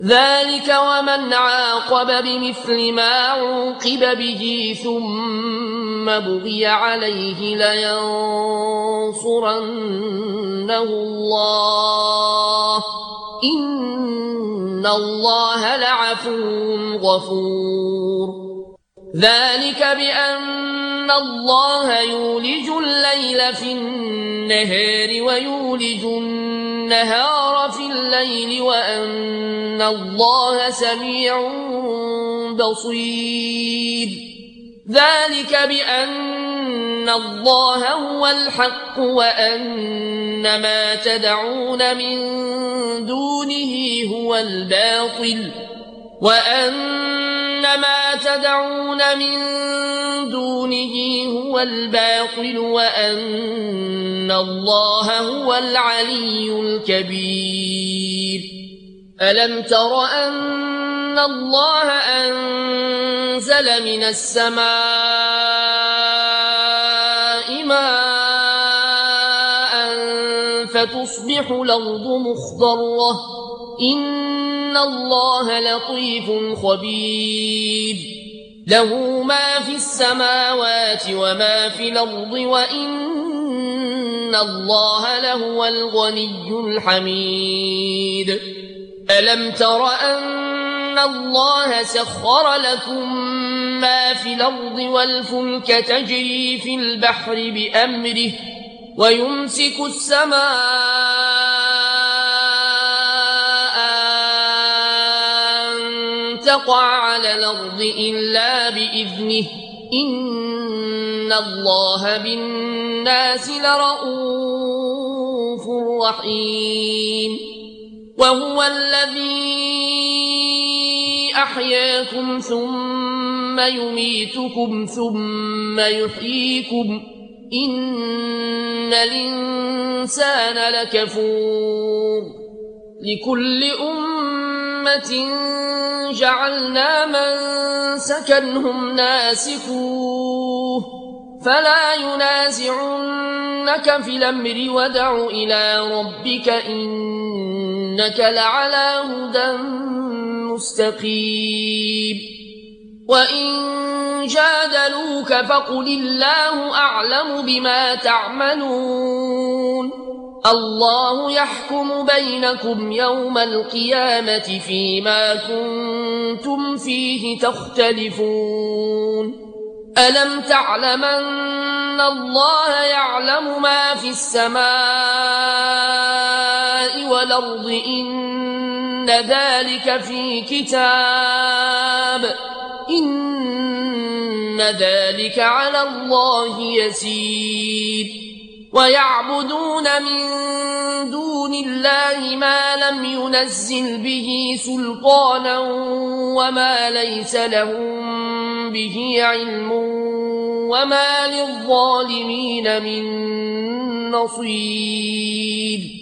ذلك ومن عاقب بمثل ما عوقب به ثم بغي عليه لينصرنه الله إن الله لعفو غفور ذلك بأن الله يولج الليل في النهار ويولج النهار في الليل وأن الله سميع بصير ذلك بأن الله هو الحق وأن ما تدعون من دونه هو الباطل وأن الله هو العلي الكبير ألم تر أن الله أنزل من السماء ماء فتصبح الأرض مخضرة إن الله لطيف خبير له ما في السماوات وما في الأرض وإن الله لهو الغني الحميد ألم تر أن الله سخر لكم ما في الأرض والفلك تجري في البحر بأمره ويمسك السماء تقع على الأرض إلا بإذنه إن الله بالناس لرءوف رحيم وهو الذي أحياكم ثم يميتكم ثم يحييكم إن الإنسان لكفور لكل أمة جعلنا منسكا هم ناسكوه فلا ينازعنك في الأمر ودع إلى ربك إنك لعلى هدى مستقيم وإن جادلوك فقل الله أعلم بما تعملون الله يحكم بينكم يوم القيامة فيما كنتم فيه تختلفون ألم تعلم أن الله يعلم ما في السماء والأرض إن ذلك في كتاب إن ذلك على الله يسير ويعبدون من دون الله ما لم ينزل به سلطانا وما ليس لهم به علم وما للظالمين من نصير